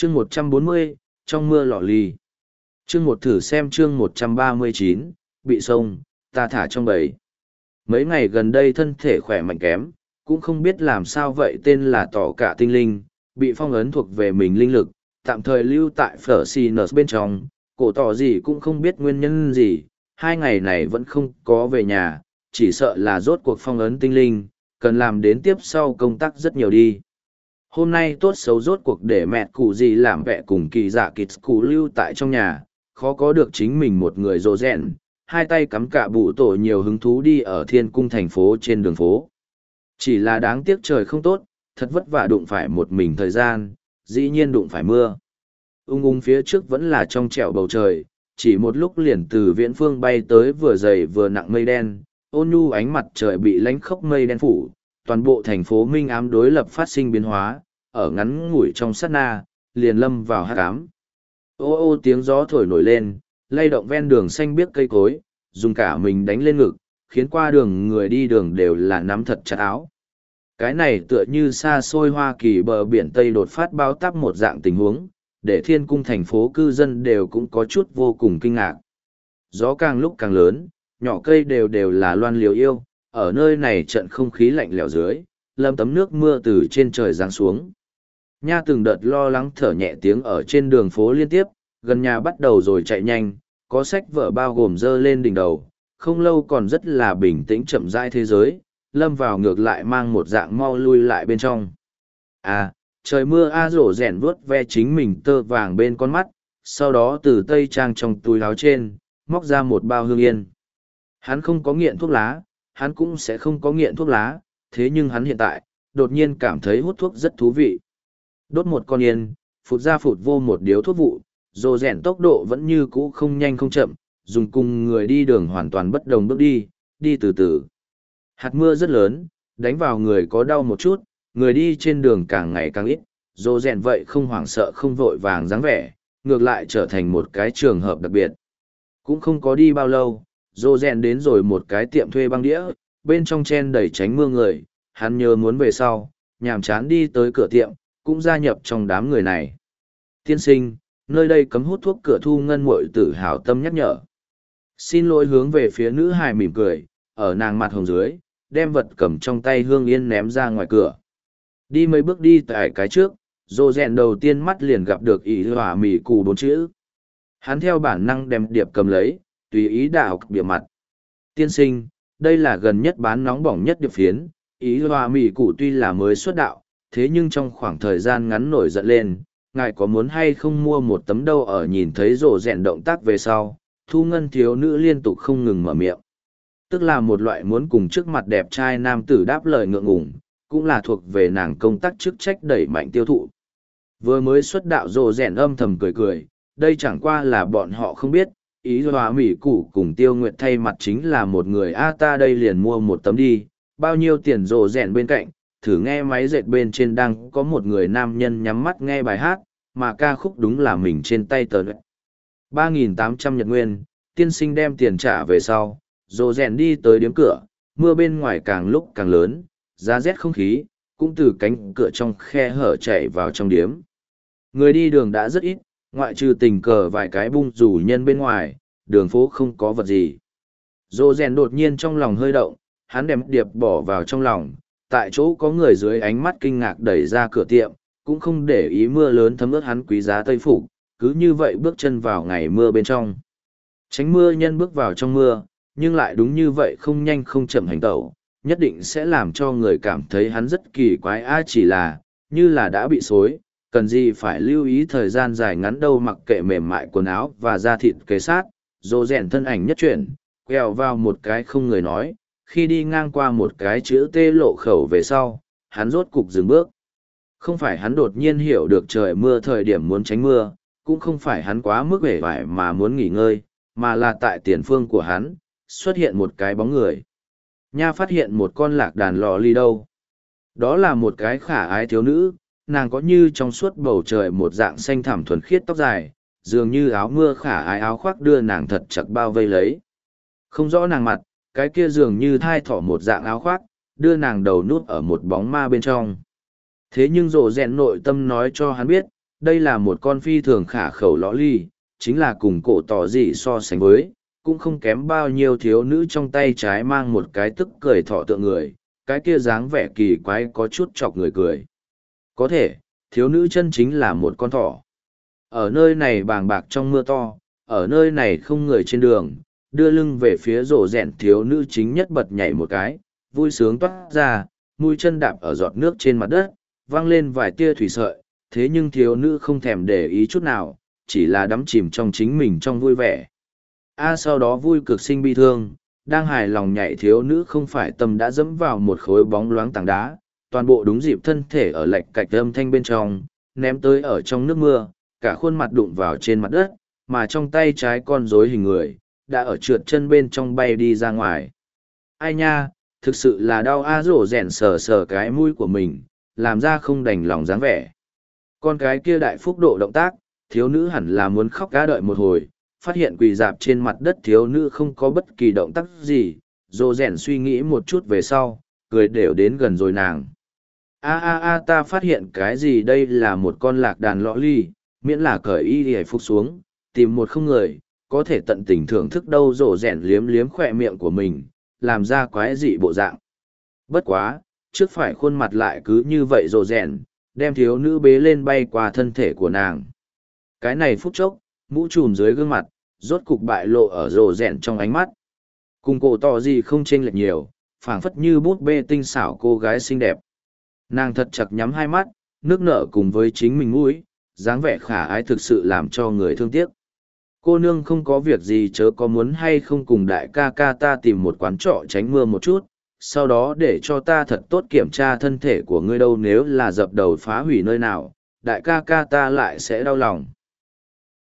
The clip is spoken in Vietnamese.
Chương 140, trong mưa lọ lì. Chương một thử xem chương 139, bị sông, ta thả trong bầy. Mấy ngày gần đây thân thể khỏe mạnh kém, cũng không biết làm sao vậy tên là tỏ cả tinh linh, bị phong ấn thuộc về mình linh lực, tạm thời lưu tại phở xì nở bên trong, cổ tỏ gì cũng không biết nguyên nhân gì, 2 ngày này vẫn không có về nhà, chỉ sợ là rốt cuộc phong ấn tinh linh, cần làm đến tiếp sau công tác rất nhiều đi. Hôm nay tốt xấu rốt cuộc để mẹ cụ gì làm vẹ cùng kỳ dạ kịch cụ lưu tại trong nhà, khó có được chính mình một người rồ rẹn, hai tay cắm cả bụ tổ nhiều hứng thú đi ở thiên cung thành phố trên đường phố. Chỉ là đáng tiếc trời không tốt, thật vất vả đụng phải một mình thời gian, dĩ nhiên đụng phải mưa. Phía trước vẫn là trong trẻo bầu trời, chỉ một lúc liền từ viễn phương bay tới vừa dày vừa nặng mây đen, ôn nhu ánh mặt trời bị lánh khốc mây đen phủ, toàn bộ thành phố minh ám đối lập phát sinh biến hóa, ở ngắn ngủi trong sát na, liền lâm vào hắc ám. Ô ô tiếng gió thổi nổi lên, lay động ven đường xanh biếc cây cối, dùng cả mình đánh lên ngực, khiến qua đường người đi đường đều là nắm thật chặt áo. Cái này tựa như xa xôi Hoa Kỳ bờ biển Tây đột phát bao táp một dạng tình huống, để thiên cung thành phố cư dân đều cũng có chút vô cùng kinh ngạc. Gió càng lúc càng lớn, nhỏ cây đều là loan liều yêu, ở nơi này trận không khí lạnh lẽo dưới, lâm tấm nước mưa từ trên trời giáng xuống. Nha từng đợt lo lắng thở nhẹ tiếng ở trên đường phố liên tiếp, gần nhà bắt đầu rồi chạy nhanh, có sách vở bao gồm dơ lên đỉnh đầu, không lâu còn rất là bình tĩnh chậm rãi thế giới, lâm vào ngược lại mang một dạng mau lui lại bên trong. Trời mưa rổ rèn vuốt ve chính mình tơ vàng bên con mắt, sau đó từ tây trang trong túi áo trên, móc ra một bao hương yên. Hắn không có nghiện thuốc lá, hắn cũng sẽ không có nghiện thuốc lá, thế nhưng hắn hiện tại, đột nhiên cảm thấy hút thuốc rất thú vị. Đốt một con yên, phụt ra phụt vô một điếu thuốc vụ, rổ rèn tốc độ vẫn như cũ không nhanh không chậm, dùng cùng người đi đường hoàn toàn bất đồng bước đi, đi từ từ. Hạt mưa rất lớn, đánh vào người có đau một chút, người đi trên đường càng ngày càng ít, rổ rèn vậy không hoảng sợ không vội vàng dáng vẻ, ngược lại trở thành một cái trường hợp đặc biệt. Cũng không có đi bao lâu, rổ rèn đến rồi một cái tiệm thuê băng đĩa, bên trong chen đầy tránh mưa người, hắn nhớ muốn về sau, nhàm chán đi tới cửa tiệm, cũng gia nhập trong đám người này. Tiên sinh, nơi đây cấm hút thuốc, cửa thu ngân muội tử hào tâm nhắc nhở. Xin lỗi hướng về phía nữ hài mỉm cười, ở nàng mặt hồng dưới, đem vật cầm trong tay hương yên ném ra ngoài cửa. Đi mấy bước đi tại cái trước, rồ rèn đầu tiên mắt liền gặp được ý hỏa mỉ cù 4 chữ. Hắn theo bản năng đem điệp cầm lấy, tùy ý đảo bìa mặt. Tiên sinh, đây là gần nhất bán nóng bỏng nhất điệp phiến, ý hỏa mỉ cù tuy là mới xuất đạo, thế nhưng trong khoảng thời gian ngắn nổi giận lên, ngài có muốn hay không mua một tấm đâu? Ở nhìn thấy rồ rèn động tác về sau, thu ngân thiếu nữ liên tục không ngừng mở miệng. Tức là một loại muốn cùng trước mặt đẹp trai nam tử đáp lời ngượng ngùng, cũng là thuộc về nàng công tác chức trách đẩy mạnh tiêu thụ. Vừa mới xuất đạo rồ rèn âm thầm cười cười, đây chẳng qua là bọn họ không biết, ý hòa mỹ củ cùng Tiêu Nguyệt thay mặt chính là một người. Ta đây liền mua một tấm đi, bao nhiêu tiền? Rồ rèn bên cạnh, thử nghe máy dệt bên trên đang có một người nam nhân nhắm mắt nghe bài hát, mà ca khúc đúng là mình trên tay tờ 3.800 Nhật Nguyên. Tiên sinh đem tiền trả về sau, rồ rèn đi tới điếm cửa, mưa bên ngoài càng lúc càng lớn, giá rét không khí, cũng từ cánh cửa trong khe hở chạy vào trong điếm. Người đi đường đã rất ít, ngoại trừ tình cờ vài cái bung rủ nhân bên ngoài, đường phố không có vật gì. Rồ rèn đột nhiên trong lòng hơi động, hắn đem điệp bỏ vào trong lòng, tại chỗ có người dưới ánh mắt kinh ngạc đẩy ra cửa tiệm, cũng không để ý mưa lớn thấm ướt hắn quý giá tây phục, cứ như vậy bước chân vào ngày mưa bên trong. Tránh mưa nhân bước vào trong mưa, nhưng lại đúng như vậy không nhanh không chậm hành tẩu, nhất định sẽ làm cho người cảm thấy hắn rất kỳ quái. Chỉ là, như là đã bị xối, cần gì phải lưu ý thời gian dài ngắn đâu. Mặc kệ mềm mại quần áo và da thịt kế sát, rồ rèn thân ảnh nhất chuyển, quẹo vào một cái không người nói, khi đi ngang qua một cái chữ T lộ khẩu về sau, hắn rốt cục dừng bước. Không phải hắn đột nhiên hiểu được trời mưa thời điểm muốn tránh mưa, cũng không phải hắn quá mức uể oải mà muốn nghỉ ngơi, mà là tại tiền phương của hắn, xuất hiện một cái bóng người. Nha phát hiện một con lạc đàn lò ly đâu. Đó là một cái khả ái thiếu nữ, nàng có như trong suốt bầu trời một dạng xanh thẳm thuần khiết tóc dài, dường như áo mưa khả ái áo khoác đưa nàng thật chặt bao vây lấy. Không rõ nàng mặt, cái kia dường như thai thỏ một dạng áo khoác, đưa nàng đầu nút ở một bóng ma bên trong. Thế nhưng rồ rèn nội tâm nói cho hắn biết, Đây là một con phi thường khả khẩu lõ ly, chính là cùng cổ tỏ gì so sánh với, cũng không kém bao nhiêu thiếu nữ trong tay trái mang một cái tức cười thọ tượng người, cái kia dáng vẻ kỳ quái có chút chọc người cười. Có thể, thiếu nữ chân chính là một con thỏ. Ở nơi này bàng bạc trong mưa to, ở nơi này không người trên đường, đưa lưng về phía rổ rẹn thiếu nữ chính nhất bật nhảy một cái, vui sướng toát ra, mũi chân đạp ở giọt nước trên mặt đất, văng lên vài tia thủy sợi, thế nhưng thiếu nữ không thèm để ý chút nào, chỉ là đắm chìm trong chính mình trong vui vẻ. Sau đó vui cực sinh bi thương, đang hài lòng nhảy thiếu nữ không phải tâm đã dẫm vào một khối bóng loáng tảng đá, toàn bộ đúng dịp thân thể ở lệch cạch âm thanh bên trong, ném tới ở trong nước mưa, cả khuôn mặt đụng vào trên mặt đất, mà trong tay trái con rối hình người, đã ở trượt chân bên trong bay đi ra ngoài. Ai nha, thực sự là đau rổ rèn sờ sờ cái mũi của mình, làm ra không đành lòng dáng vẻ. Con cái kia đại phúc độ động tác, thiếu nữ hẳn là muốn khóc cá đợi một hồi, phát hiện quỳ dạp trên mặt đất thiếu nữ không có bất kỳ động tác gì, rổ rèn suy nghĩ một chút về sau, cười đều đến gần rồi nàng. Ta phát hiện cái gì đây là một con lạc đàn lọ ly, miễn là cởi y hề phục xuống, tìm một không người, có thể tận tình thưởng thức đâu rổ rèn liếm liếm khỏe miệng của mình, làm ra quái dị bộ dạng. Bất quá, trước phải khuôn mặt lại cứ như vậy rổ rèn, đem thiếu nữ bế lên bay qua thân thể của nàng. Cái này phút chốc, mũ trùm dưới gương mặt, rốt cục bại lộ ở rổ rèn trong ánh mắt. Cùng cổ tỏ gì không chênh lệch nhiều, phảng phất như bút bê tinh xảo cô gái xinh đẹp. Nàng thật chặt nhắm hai mắt, nước nở cùng với chính mình mũi, dáng vẻ khả ái thực sự làm cho người thương tiếc. Cô nương không có việc gì chớ có muốn hay không cùng đại ca ca ta tìm một quán trọ tránh mưa một chút, sau đó để cho ta thật tốt kiểm tra thân thể của ngươi đâu nếu là dập đầu phá hủy nơi nào, đại ca ca ta lại sẽ đau lòng.